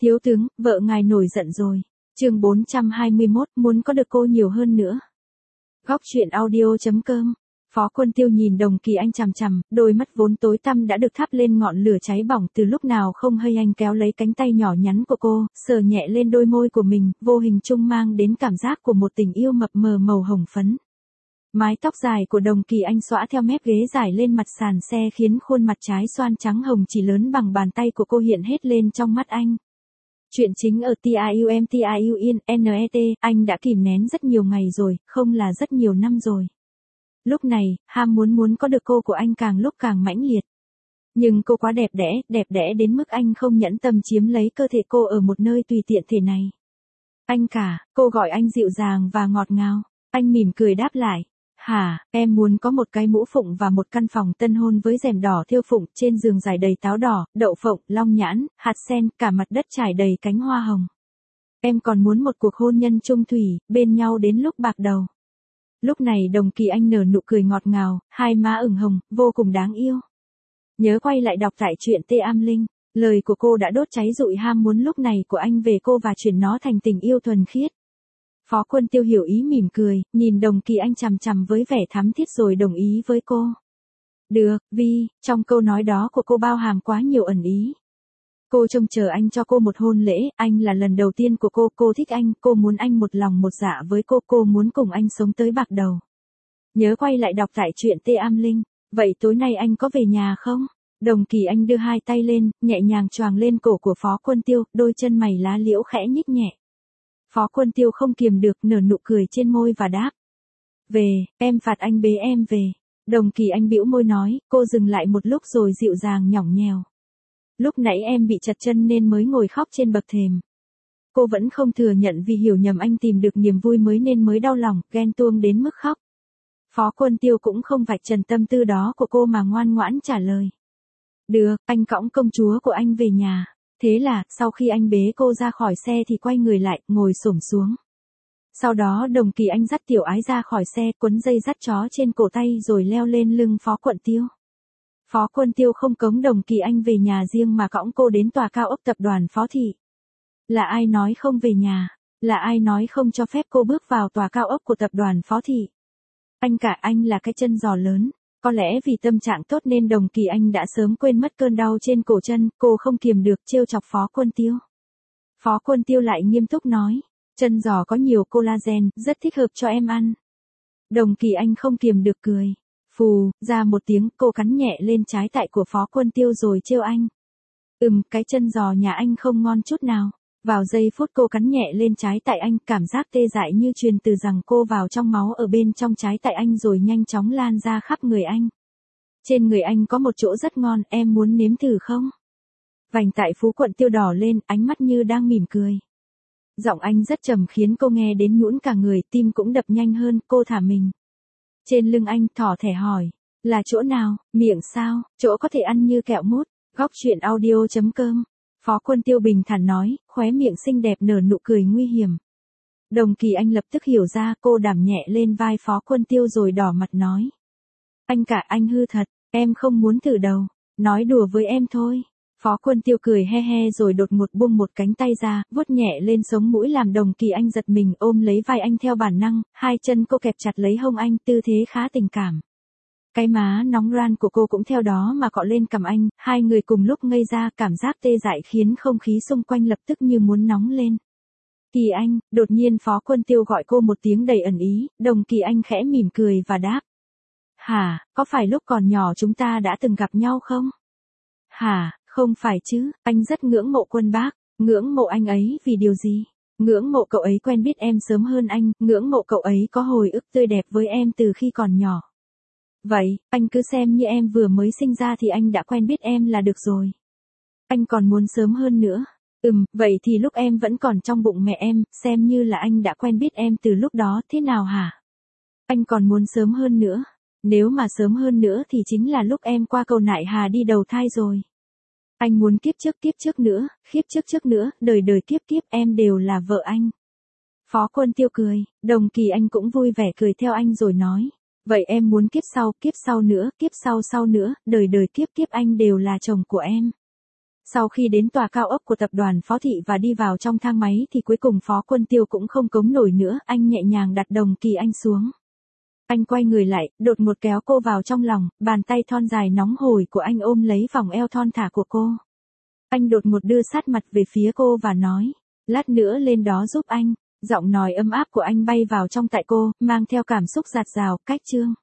Thiếu tướng, vợ ngài nổi giận rồi. Chương 421, muốn có được cô nhiều hơn nữa. Góc truyện audio.com. Phó Quân Tiêu nhìn Đồng Kỳ Anh chằm chằm, đôi mắt vốn tối tăm đã được thắp lên ngọn lửa cháy bỏng từ lúc nào không hay. Anh kéo lấy cánh tay nhỏ nhắn của cô, sờ nhẹ lên đôi môi của mình, vô hình chung mang đến cảm giác của một tình yêu mập mờ màu hồng phấn. Mái tóc dài của Đồng Kỳ Anh xõa theo mép ghế dài lên mặt sàn xe khiến khuôn mặt trái xoan trắng hồng chỉ lớn bằng bàn tay của cô hiện hết lên trong mắt anh. Chuyện chính ở TIUMTIUNNET, anh đã kìm nén rất nhiều ngày rồi, không là rất nhiều năm rồi. Lúc này, ham muốn có được cô của anh càng lúc càng mãnh liệt. Nhưng cô quá đẹp đẽ đến mức anh không nhẫn tâm chiếm lấy cơ thể cô ở một nơi tùy tiện thế này. Anh cả, cô gọi anh dịu dàng và ngọt ngào. Anh mỉm cười đáp lại. Hả, em muốn có một cái mũ phụng và một căn phòng tân hôn với rèm đỏ thêu phụng, trên giường dài đầy táo đỏ, đậu phộng, long nhãn, hạt sen, cả mặt đất trải đầy cánh hoa hồng. Em còn muốn một cuộc hôn nhân chung thủy, bên nhau đến lúc bạc đầu. Lúc này Đồng Kỳ Anh nở nụ cười ngọt ngào, hai má ửng hồng, vô cùng đáng yêu. Nhớ quay lại đọc tại truyện Tê Am Linh, lời của cô đã đốt cháy rụi ham muốn lúc này của anh về cô và chuyển nó thành tình yêu thuần khiết. Phó Quân Tiêu hiểu ý mỉm cười, nhìn Đồng Kỳ Anh chằm chằm với vẻ thắm thiết rồi đồng ý với cô. Được, Vi, trong câu nói đó của cô bao hàm quá nhiều ẩn ý. Cô trông chờ anh cho cô một hôn lễ, anh là lần đầu tiên của cô thích anh, cô muốn anh một lòng một dạ với cô muốn cùng anh sống tới bạc đầu. Nhớ quay lại đọc tại truyện Tê Am Linh, vậy tối nay anh có về nhà không? Đồng Kỳ Anh đưa hai tay lên, nhẹ nhàng choàng lên cổ của Phó Quân Tiêu, đôi chân mày lá liễu khẽ nhích nhẹ. Phó Quân Tiêu không kiềm được nở nụ cười trên môi và đáp. Về, em phạt anh bế em về. Đồng Kỳ Anh bĩu môi nói, cô dừng lại một lúc rồi dịu dàng nhõng nhẽo. Lúc nãy em bị chật chân nên mới ngồi khóc trên bậc thềm. Cô vẫn không thừa nhận vì hiểu nhầm anh tìm được niềm vui mới đau lòng, ghen tuông đến mức khóc. Phó Quân Tiêu cũng không vạch trần tâm tư đó của cô mà ngoan ngoãn trả lời. Được, anh cõng công chúa của anh về nhà. Thế là, sau khi anh bế cô ra khỏi xe thì quay người lại, ngồi xổm xuống. Sau đó Đồng Kỳ Anh dắt Tiểu Ái ra khỏi xe, quấn dây dắt chó trên cổ tay rồi leo lên lưng Phó Quân Tiêu. Phó Quân Tiêu không cống Đồng Kỳ Anh về nhà riêng mà cõng cô đến tòa cao ốc tập đoàn Phó Thị. Là ai nói không về nhà? Là ai nói không cho phép cô bước vào tòa cao ốc của tập đoàn Phó Thị? Anh cả, anh là cái chân giò lớn. Có lẽ vì tâm trạng tốt nên Đồng Kỳ Anh đã sớm quên mất cơn đau trên cổ chân, cô không kiềm được trêu chọc Phó Quân Tiêu. Phó Quân Tiêu lại nghiêm túc nói, chân giò có nhiều collagen, rất thích hợp cho em ăn. Đồng Kỳ Anh không kiềm được cười. Phù, ra một tiếng, cô cắn nhẹ lên trái tại của Phó Quân Tiêu rồi trêu anh. Cái chân giò nhà anh không ngon chút nào. Vào giây phút cô cắn nhẹ lên trái tại anh, cảm giác tê dại như truyền từ rằng cô vào trong máu ở bên trong trái tại anh rồi nhanh chóng lan ra khắp người anh. Trên người anh có một chỗ rất ngon, em muốn nếm thử không? Vành tại Phú Quận Tiêu đỏ lên, ánh mắt như đang mỉm cười. Giọng anh rất trầm khiến cô nghe đến nhũn cả người, tim cũng đập nhanh hơn, cô thả mình. Trên lưng anh thỏ thẻ hỏi, là chỗ nào, miệng sao, chỗ có thể ăn như kẹo mút. Góc truyện audio.com. Phó Quân Tiêu bình thản nói, khóe miệng xinh đẹp nở nụ cười nguy hiểm. Đồng Kỳ Anh lập tức hiểu ra, cô đảm nhẹ lên vai Phó Quân Tiêu rồi đỏ mặt nói. Anh cả, anh hư thật, em không muốn thử đâu, nói đùa với em thôi. Phó Quân Tiêu cười he he rồi đột ngột buông một cánh tay ra, vuốt nhẹ lên sống mũi làm Đồng Kỳ Anh giật mình ôm lấy vai anh theo bản năng, hai chân cô kẹp chặt lấy hông anh, tư thế khá tình cảm. Cái má nóng ran của cô cũng theo đó mà cọ lên cằm anh, hai người cùng lúc ngây ra, cảm giác tê dại khiến không khí xung quanh lập tức như muốn nóng lên. Kỳ Anh, đột nhiên Phó Quân Tiêu gọi cô một tiếng đầy ẩn ý, Đồng Kỳ Anh khẽ mỉm cười và đáp. Hả, có phải lúc còn nhỏ chúng ta đã từng gặp nhau không? Hả, không phải chứ, anh rất ngưỡng mộ Quân bác, ngưỡng mộ anh ấy vì điều gì? Ngưỡng mộ cậu ấy quen biết em sớm hơn anh, ngưỡng mộ cậu ấy có hồi ức tươi đẹp với em từ khi còn nhỏ. Vậy, anh cứ xem như em vừa mới sinh ra thì anh đã quen biết em là được rồi. Anh còn muốn sớm hơn nữa. Vậy thì lúc em vẫn còn trong bụng mẹ em, xem như là anh đã quen biết em từ lúc đó, thế nào hả? Anh còn muốn sớm hơn nữa. Nếu mà sớm hơn nữa thì chính là lúc em qua cầu Nại Hà đi đầu thai rồi. Anh muốn kiếp trước nữa, kiếp trước nữa, đời đời kiếp kiếp em đều là vợ anh. Phó Quân Tiêu cười, Đồng Kỳ Anh cũng vui vẻ cười theo anh rồi nói. Vậy em muốn kiếp sau nữa, kiếp sau nữa, đời đời kiếp kiếp anh đều là chồng của em. Sau khi đến tòa cao ốc của tập đoàn Phó Thị và đi vào trong thang máy thì cuối cùng Phó Quân Tiêu cũng không cống nổi nữa, anh nhẹ nhàng đặt Đồng Kỳ Anh xuống. Anh quay người lại, đột ngột kéo cô vào trong lòng, bàn tay thon dài nóng hổi của anh ôm lấy vòng eo thon thả của cô. Anh đột ngột đưa sát mặt về phía cô và nói, lát nữa lên đó giúp anh. Giọng nói ấm áp của anh bay vào trong tai cô, mang theo cảm xúc dạt dào, cách chương.